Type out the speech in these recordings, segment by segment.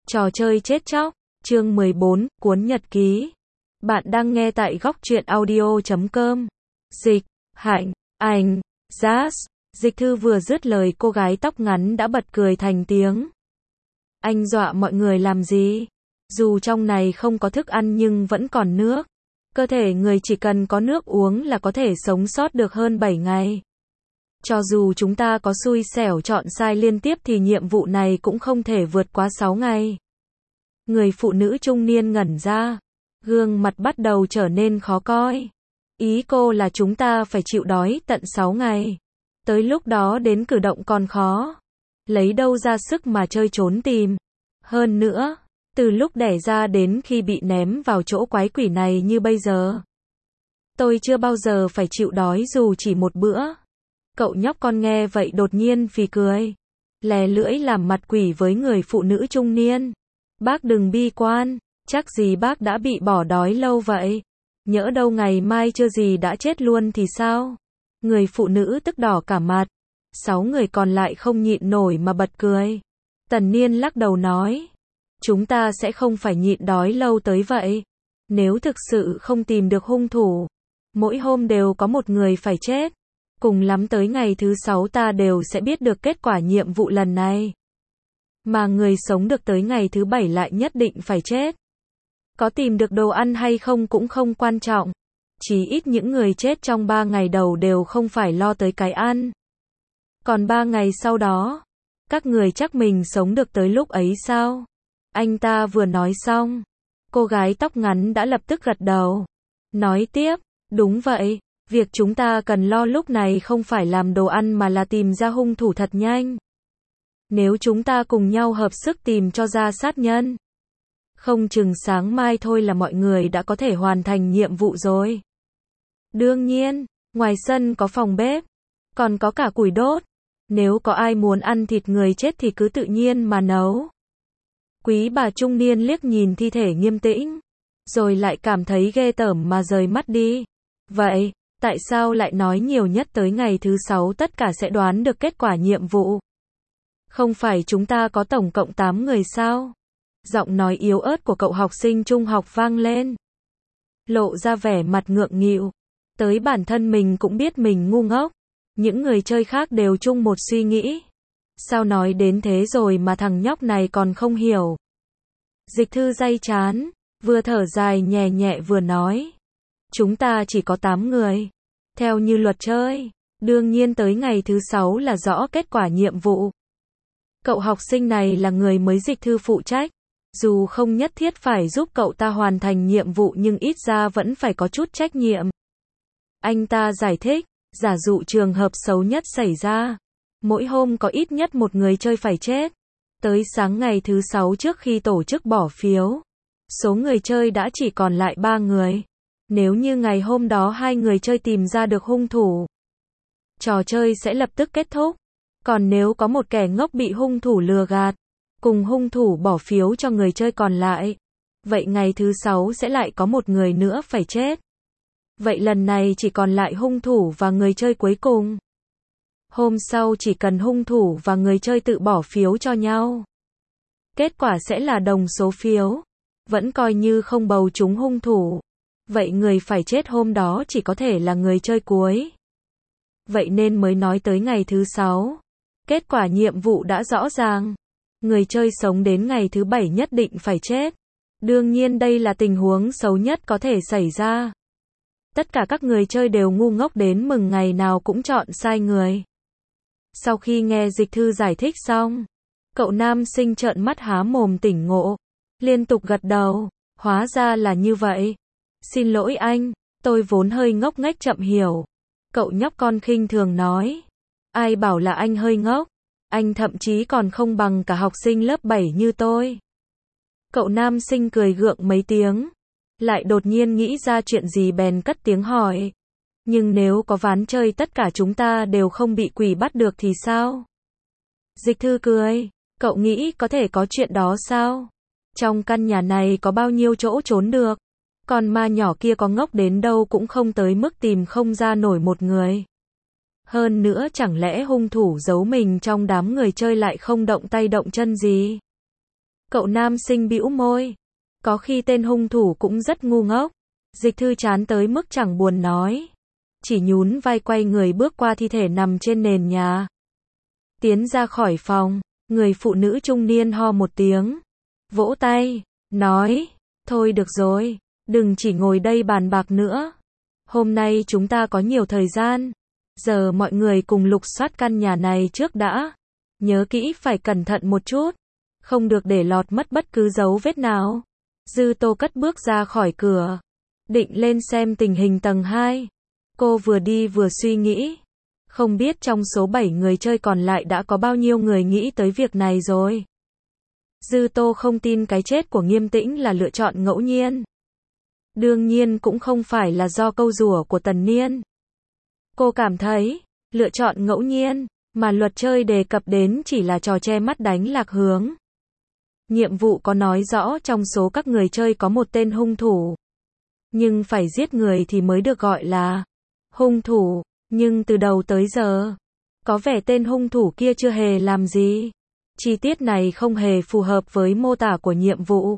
Trò chơi chết chóc, chương 14, cuốn nhật ký. Bạn đang nghe tại góc truyện audio.com. Dịch, Hạnh, Ảnh, Jazz. Dịch Thư vừa dứt lời cô gái tóc ngắn đã bật cười thành tiếng. Anh dọa mọi người làm gì? Dù trong này không có thức ăn nhưng vẫn còn nước. Cơ thể người chỉ cần có nước uống là có thể sống sót được hơn 7 ngày. Cho dù chúng ta có xui xẻo chọn sai liên tiếp thì nhiệm vụ này cũng không thể vượt quá 6 ngày. Người phụ nữ trung niên ngẩn ra. Gương mặt bắt đầu trở nên khó coi. Ý cô là chúng ta phải chịu đói tận 6 ngày. Tới lúc đó đến cử động còn khó. Lấy đâu ra sức mà chơi trốn tìm. Hơn nữa, từ lúc đẻ ra đến khi bị ném vào chỗ quái quỷ này như bây giờ. Tôi chưa bao giờ phải chịu đói dù chỉ một bữa. Cậu nhóc con nghe vậy đột nhiên phì cười. Lè lưỡi làm mặt quỷ với người phụ nữ trung niên. Bác đừng bi quan, chắc gì bác đã bị bỏ đói lâu vậy. Nhỡ đâu ngày mai chưa gì đã chết luôn thì sao? Người phụ nữ tức đỏ cả mặt. 6 người còn lại không nhịn nổi mà bật cười. Tần Niên lắc đầu nói. Chúng ta sẽ không phải nhịn đói lâu tới vậy. Nếu thực sự không tìm được hung thủ, mỗi hôm đều có một người phải chết. Cùng lắm tới ngày thứ 6 ta đều sẽ biết được kết quả nhiệm vụ lần này. Mà người sống được tới ngày thứ 7 lại nhất định phải chết. Có tìm được đồ ăn hay không cũng không quan trọng. Chỉ ít những người chết trong 3 ngày đầu đều không phải lo tới cái ăn. Còn 3 ngày sau đó, các người chắc mình sống được tới lúc ấy sao? Anh ta vừa nói xong, cô gái tóc ngắn đã lập tức gật đầu. Nói tiếp, đúng vậy, việc chúng ta cần lo lúc này không phải làm đồ ăn mà là tìm ra hung thủ thật nhanh. Nếu chúng ta cùng nhau hợp sức tìm cho ra sát nhân, không chừng sáng mai thôi là mọi người đã có thể hoàn thành nhiệm vụ rồi. Đương nhiên, ngoài sân có phòng bếp, còn có cả củi đốt. Nếu có ai muốn ăn thịt người chết thì cứ tự nhiên mà nấu. Quý bà trung niên liếc nhìn thi thể nghiêm tĩnh, rồi lại cảm thấy ghê tởm mà rời mắt đi. Vậy, tại sao lại nói nhiều nhất tới ngày thứ 6 tất cả sẽ đoán được kết quả nhiệm vụ? Không phải chúng ta có tổng cộng 8 người sao? Giọng nói yếu ớt của cậu học sinh trung học vang lên. Lộ ra vẻ mặt ngượng nghịu. Tới bản thân mình cũng biết mình ngu ngốc. Những người chơi khác đều chung một suy nghĩ. Sao nói đến thế rồi mà thằng nhóc này còn không hiểu? Dịch Thư day chán, vừa thở dài nhẹ nhẹ vừa nói. Chúng ta chỉ có 8 người. Theo như luật chơi, đương nhiên tới ngày thứ 6 là rõ kết quả nhiệm vụ. Cậu học sinh này là người mới Dịch Thư phụ trách. Dù không nhất thiết phải giúp cậu ta hoàn thành nhiệm vụ nhưng ít ra vẫn phải có chút trách nhiệm. Anh ta giải thích, giả dụ trường hợp xấu nhất xảy ra. Mỗi hôm có ít nhất một người chơi phải chết. Tới sáng ngày thứ 6 trước khi tổ chức bỏ phiếu, số người chơi đã chỉ còn lại 3 người. Nếu như ngày hôm đó 2 người chơi tìm ra được hung thủ, trò chơi sẽ lập tức kết thúc. Còn nếu có một kẻ ngốc bị hung thủ lừa gạt, cùng hung thủ bỏ phiếu cho người chơi còn lại, vậy ngày thứ 6 sẽ lại có một người nữa phải chết. Vậy lần này chỉ còn lại hung thủ và người chơi cuối cùng. Hôm sau chỉ cần hung thủ và người chơi tự bỏ phiếu cho nhau. Kết quả sẽ là đồng số phiếu. Vẫn coi như không bầu trúng hung thủ. Vậy người phải chết hôm đó chỉ có thể là người chơi cuối. Vậy nên mới nói tới ngày thứ 6. Kết quả nhiệm vụ đã rõ ràng. Người chơi sống đến ngày thứ 7 nhất định phải chết. Đương nhiên đây là tình huống xấu nhất có thể xảy ra. Tất cả các người chơi đều ngu ngốc đến mừng ngày nào cũng chọn sai người. Sau khi nghe Dịch Thư giải thích xong, cậu nam sinh trợn mắt há mồm tỉnh ngộ, liên tục gật đầu, hóa ra là như vậy. Xin lỗi anh, tôi vốn hơi ngốc nghếch chậm hiểu. Cậu nhóc con khinh thường nói. Ai bảo là anh hơi ngốc, anh thậm chí còn không bằng cả học sinh lớp 7 như tôi. Cậu nam sinh cười gượng mấy tiếng, lại đột nhiên nghĩ ra chuyện gì bèn cất tiếng hỏi. Nhưng nếu có ván chơi tất cả chúng ta đều không bị quỷ bắt được thì sao? Dịch Thư cười, cậu nghĩ có thể có chuyện đó sao? Trong căn nhà này có bao nhiêu chỗ trốn được? Còn ma nhỏ kia có ngốc đến đâu cũng không tới mức tìm không ra nổi một người. Hơn nữa chẳng lẽ hung thủ giấu mình trong đám người chơi lại không động tay động chân gì? Cậu nam sinh bĩu môi. Có khi tên hung thủ cũng rất ngu ngốc. Dịch Thư chán tới mức chẳng buồn nói. Chỉ nhún vai quay người bước qua thi thể nằm trên nền nhà. Tiến ra khỏi phòng, người phụ nữ trung niên ho một tiếng. Vỗ tay, nói, thôi được rồi, đừng chỉ ngồi đây bàn bạc nữa. Hôm nay chúng ta có nhiều thời gian. Giờ mọi người cùng lục soát căn nhà này trước đã. Nhớ kỹ phải cẩn thận một chút. Không được để lọt mất bất cứ dấu vết nào. Dư Tô cất bước ra khỏi cửa. Định lên xem tình hình tầng 2. Cô vừa đi vừa suy nghĩ. Không biết trong số 7 người chơi còn lại đã có bao nhiêu người nghĩ tới việc này rồi. Dư Tô không tin cái chết của Nghiêm Tĩnh là lựa chọn ngẫu nhiên. Đương nhiên cũng không phải là do câu rủa của Tần Niên. Cô cảm thấy, lựa chọn ngẫu nhiên, mà luật chơi đề cập đến chỉ là trò che mắt đánh lạc hướng. Nhiệm vụ có nói rõ trong số các người chơi có một tên hung thủ. Nhưng phải giết người thì mới được gọi là hung thủ. Nhưng từ đầu tới giờ, có vẻ tên hung thủ kia chưa hề làm gì. Chi tiết này không hề phù hợp với mô tả của nhiệm vụ.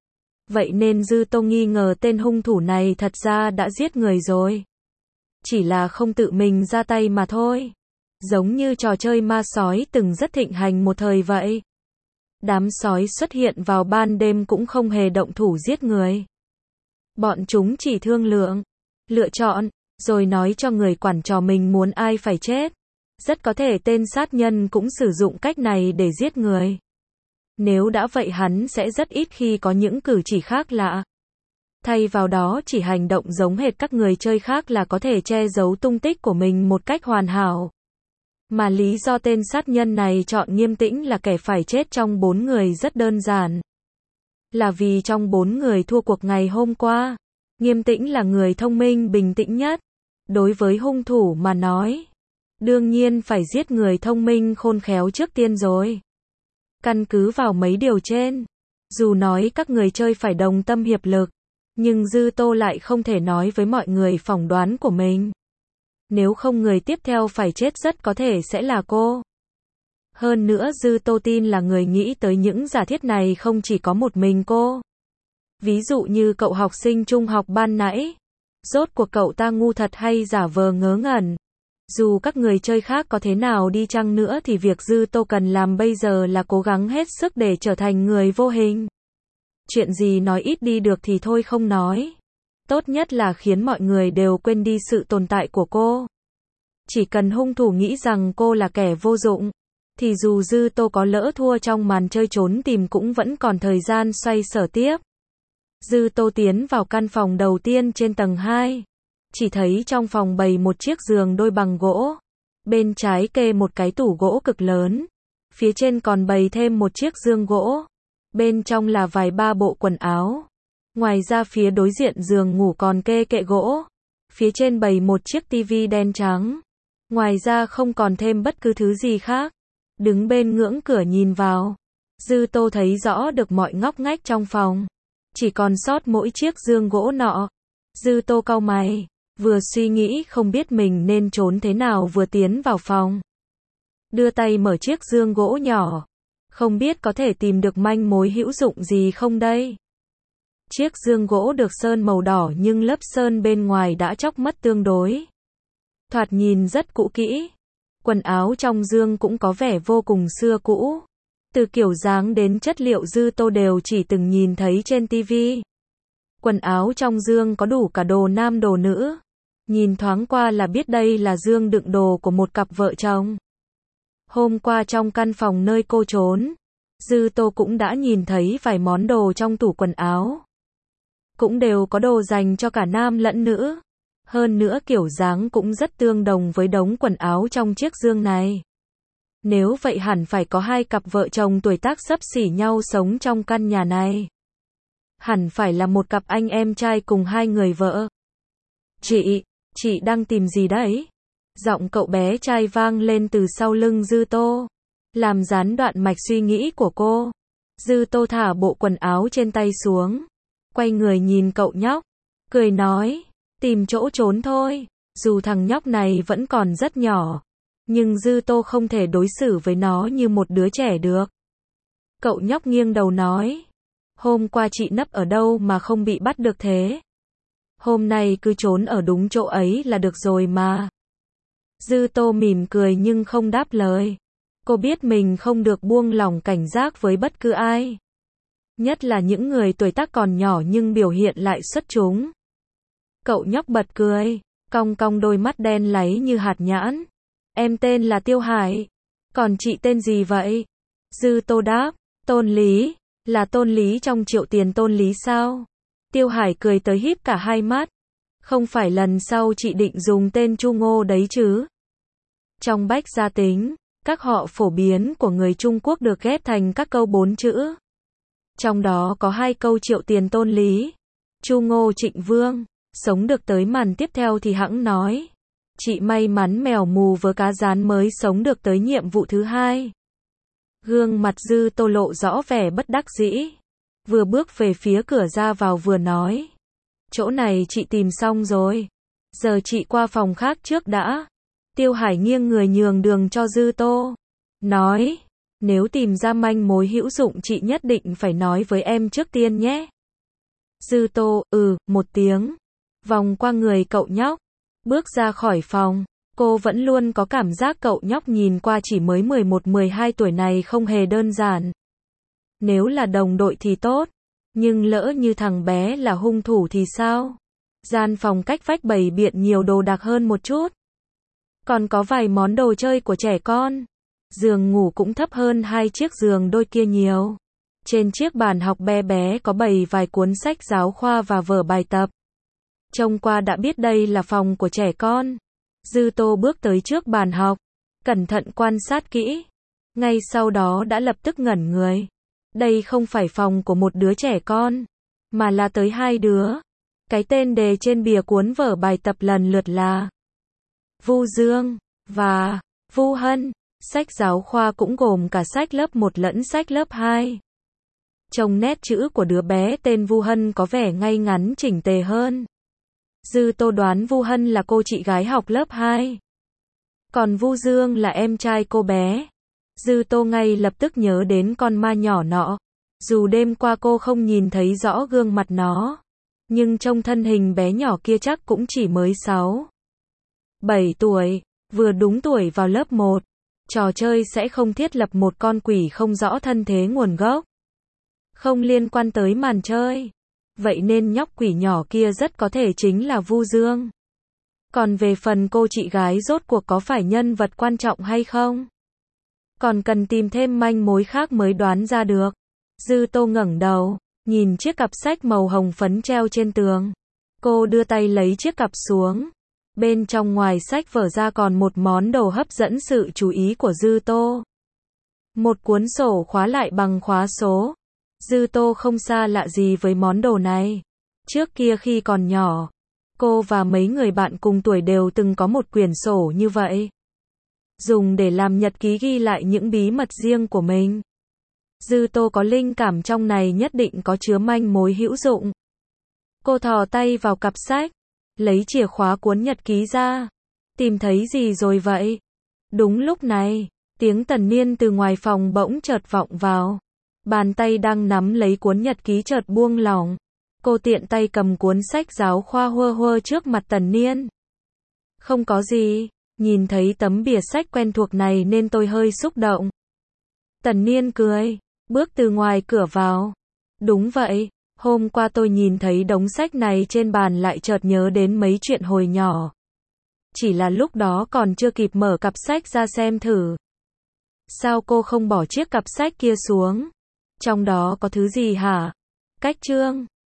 Vậy nên Dư Tô nghi ngờ tên hung thủ này thật ra đã giết người rồi. Chỉ là không tự mình ra tay mà thôi. Giống như trò chơi ma sói từng rất thịnh hành một thời vậy. Đám sói xuất hiện vào ban đêm cũng không hề động thủ giết người. Bọn chúng chỉ thương lượng, lựa chọn, rồi nói cho người quản trò mình muốn ai phải chết. Rất có thể tên sát nhân cũng sử dụng cách này để giết người. Nếu đã vậy hắn sẽ rất ít khi có những cử chỉ khác lạ. Thay vào đó chỉ hành động giống hệt các người chơi khác là có thể che giấu tung tích của mình một cách hoàn hảo. Mà lý do tên sát nhân này chọn Nghiêm Tĩnh là kẻ phải chết trong 4 người rất đơn giản. Là vì trong 4 người thua cuộc ngày hôm qua, Nghiêm Tĩnh là người thông minh bình tĩnh nhất. Đối với hung thủ mà nói, đương nhiên phải giết người thông minh khôn khéo trước tiên rồi. Căn cứ vào mấy điều trên, dù nói các người chơi phải đồng tâm hiệp lực, nhưng Dư Tô lại không thể nói với mọi người phỏng đoán của mình. Nếu không người tiếp theo phải chết rất có thể sẽ là cô. Hơn nữa Dư Tô tin là người nghĩ tới những giả thiết này không chỉ có một mình cô. Ví dụ như cậu học sinh trung học ban nãy. Rốt cuộc cậu ta ngu thật hay giả vờ ngớ ngẩn. Dù các người chơi khác có thế nào đi chăng nữa thì việc Dư Tô cần làm bây giờ là cố gắng hết sức để trở thành người vô hình. Chuyện gì nói ít đi được thì thôi không nói. Tốt nhất là khiến mọi người đều quên đi sự tồn tại của cô. Chỉ cần hung thủ nghĩ rằng cô là kẻ vô dụng, thì dù Dư Tô có lỡ thua trong màn chơi trốn tìm cũng vẫn còn thời gian xoay sở tiếp. Dư Tô tiến vào căn phòng đầu tiên trên tầng 2. Chỉ thấy trong phòng bày một chiếc giường đôi bằng gỗ. Bên trái kê một cái tủ gỗ cực lớn. Phía trên còn bày thêm một chiếc giường gỗ. Bên trong là vài ba bộ quần áo. Ngoài ra phía đối diện giường ngủ còn kê kệ gỗ. Phía trên bày một chiếc tivi đen trắng. Ngoài ra không còn thêm bất cứ thứ gì khác. Đứng bên ngưỡng cửa nhìn vào, Dư Tô thấy rõ được mọi ngóc ngách trong phòng. Chỉ còn sót mỗi chiếc giường gỗ nọ. Dư Tô cau mày, vừa suy nghĩ không biết mình nên trốn thế nào vừa tiến vào phòng. Đưa tay mở chiếc giường gỗ nhỏ. Không biết có thể tìm được manh mối hữu dụng gì không đây? Chiếc giường gỗ được sơn màu đỏ nhưng lớp sơn bên ngoài đã chóc mất tương đối. Thoạt nhìn rất cũ kỹ. Quần áo trong giường cũng có vẻ vô cùng xưa cũ. Từ kiểu dáng đến chất liệu Dư Tô đều chỉ từng nhìn thấy trên tivi. Quần áo trong giường có đủ cả đồ nam đồ nữ. Nhìn thoáng qua là biết đây là giường đựng đồ của một cặp vợ chồng. Hôm qua trong căn phòng nơi cô trốn, Dư Tô cũng đã nhìn thấy vài món đồ trong tủ quần áo. Cũng đều có đồ dành cho cả nam lẫn nữ. Hơn nữa kiểu dáng cũng rất tương đồng với đống quần áo trong chiếc giường này. Nếu vậy hẳn phải có hai cặp vợ chồng tuổi tác xấp xỉ nhau sống trong căn nhà này. Hẳn phải là một cặp anh em trai cùng hai người vợ. Chị đang tìm gì đấy? Giọng cậu bé trai vang lên từ sau lưng Dư Tô, làm gián đoạn mạch suy nghĩ của cô. Dư Tô thả bộ quần áo trên tay xuống, quay người nhìn cậu nhóc, cười nói, tìm chỗ trốn thôi. Dù thằng nhóc này vẫn còn rất nhỏ, nhưng Dư Tô không thể đối xử với nó như một đứa trẻ được. Cậu nhóc nghiêng đầu nói. Hôm qua chị nấp ở đâu mà không bị bắt được thế? Hôm nay cứ trốn ở đúng chỗ ấy là được rồi mà. Dư Tô mỉm cười nhưng không đáp lời. Cô biết mình không được buông lỏng cảnh giác với bất cứ ai. Nhất là những người tuổi tác còn nhỏ nhưng biểu hiện lại xuất chúng. Cậu nhóc bật cười, cong cong đôi mắt đen láy như hạt nhãn. Em tên là Tiêu Hải. Còn chị tên gì vậy? Dư Tô đáp, Tôn Lý. Là Tôn Lý trong Triệu Tiền Tôn Lý sao? Tiêu Hải cười tới híp cả hai mắt. Không phải lần sau chị định dùng tên Chu Ngô đấy chứ? Trong Bách Gia Tính, các họ phổ biến của người Trung Quốc được ghép thành các câu 4 chữ. Trong đó có 2 câu Triệu Tiền Tôn Lý. Chu Ngô Trịnh Vương. Sống được tới màn tiếp theo thì hẵng nói. Chị may mắn mèo mù vớ cá rán mới sống được tới nhiệm vụ thứ 2. Gương mặt Dư Tô lộ rõ vẻ bất đắc dĩ. Vừa bước về phía cửa ra vào vừa nói. Chỗ này chị tìm xong rồi. Giờ chị qua phòng khác trước đã. Tiêu Hải nghiêng người nhường đường cho Dư Tô. Nói. Nếu tìm ra manh mối hữu dụng chị nhất định phải nói với em trước tiên nhé. Dư Tô, một tiếng. Vòng qua người cậu nhóc. Bước ra khỏi phòng. Cô vẫn luôn có cảm giác cậu nhóc nhìn qua chỉ mới 11-12 tuổi này không hề đơn giản. Nếu là đồng đội thì tốt. Nhưng lỡ như thằng bé là hung thủ thì sao? Gian phòng cách vách bày biện nhiều đồ đạc hơn một chút. Còn có vài món đồ chơi của trẻ con. Giường ngủ cũng thấp hơn 2 chiếc giường đôi kia nhiều. Trên chiếc bàn học bé bé có bày vài cuốn sách giáo khoa và vở bài tập. Trông qua đã biết đây là phòng của trẻ con. Dư Tô bước tới trước bàn học, cẩn thận quan sát kỹ. Ngay sau đó đã lập tức ngẩn người. Đây không phải phòng của một đứa trẻ con, mà là tới 2 đứa. Cái tên đề trên bìa cuốn vở bài tập lần lượt là Vu Dương và Vu Hân. Sách giáo khoa cũng gồm cả sách lớp 1 lẫn sách lớp 2. Trông nét chữ của đứa bé tên Vu Hân có vẻ ngay ngắn chỉnh tề hơn. Dư Tô đoán Vu Hân là cô chị gái học lớp 2. Còn Vu Dương là em trai cô bé. Dư Tô ngay lập tức nhớ đến con ma nhỏ nọ. Dù đêm qua cô không nhìn thấy rõ gương mặt nó, nhưng trông thân hình bé nhỏ kia chắc cũng chỉ mới 6-7 tuổi, vừa đúng tuổi vào lớp 1. Trò chơi sẽ không thiết lập một con quỷ không rõ thân thế nguồn gốc. Không liên quan tới màn chơi. Vậy nên nhóc quỷ nhỏ kia rất có thể chính là Vu Dương. Còn về phần cô chị gái rốt cuộc có phải nhân vật quan trọng hay không? Còn cần tìm thêm manh mối khác mới đoán ra được. Dư Tô ngẩng đầu, nhìn chiếc cặp sách màu hồng phấn treo trên tường. Cô đưa tay lấy chiếc cặp xuống. Bên trong ngoài sách vở ra còn một món đồ hấp dẫn sự chú ý của Dư Tô. Một cuốn sổ khóa lại bằng khóa số. Dư Tô không xa lạ gì với món đồ này. Trước kia khi còn nhỏ, cô và mấy người bạn cùng tuổi đều từng có một quyển sổ như vậy. Dùng để làm nhật ký ghi lại những bí mật riêng của mình. Dư Tô có linh cảm trong này nhất định có chứa manh mối hữu dụng. Cô thò tay vào cặp sách, lấy chìa khóa cuốn nhật ký ra. Tìm thấy gì rồi vậy? Đúng lúc này, tiếng Tần Niên từ ngoài phòng bỗng chợt vọng vào. Bàn tay đang nắm lấy cuốn nhật ký chợt buông lỏng. Cô tiện tay cầm cuốn sách giáo khoa huơ huơ trước mặt Tần Niên. Không có gì, nhìn thấy tấm bìa sách quen thuộc này nên tôi hơi xúc động. Tần Niên cười, bước từ ngoài cửa vào. Đúng vậy, hôm qua tôi nhìn thấy đống sách này trên bàn lại chợt nhớ đến mấy chuyện hồi nhỏ. Chỉ là lúc đó còn chưa kịp mở cặp sách ra xem thử. Sao cô không bỏ chiếc cặp sách kia xuống? Trong đó có thứ gì hả? Cách chương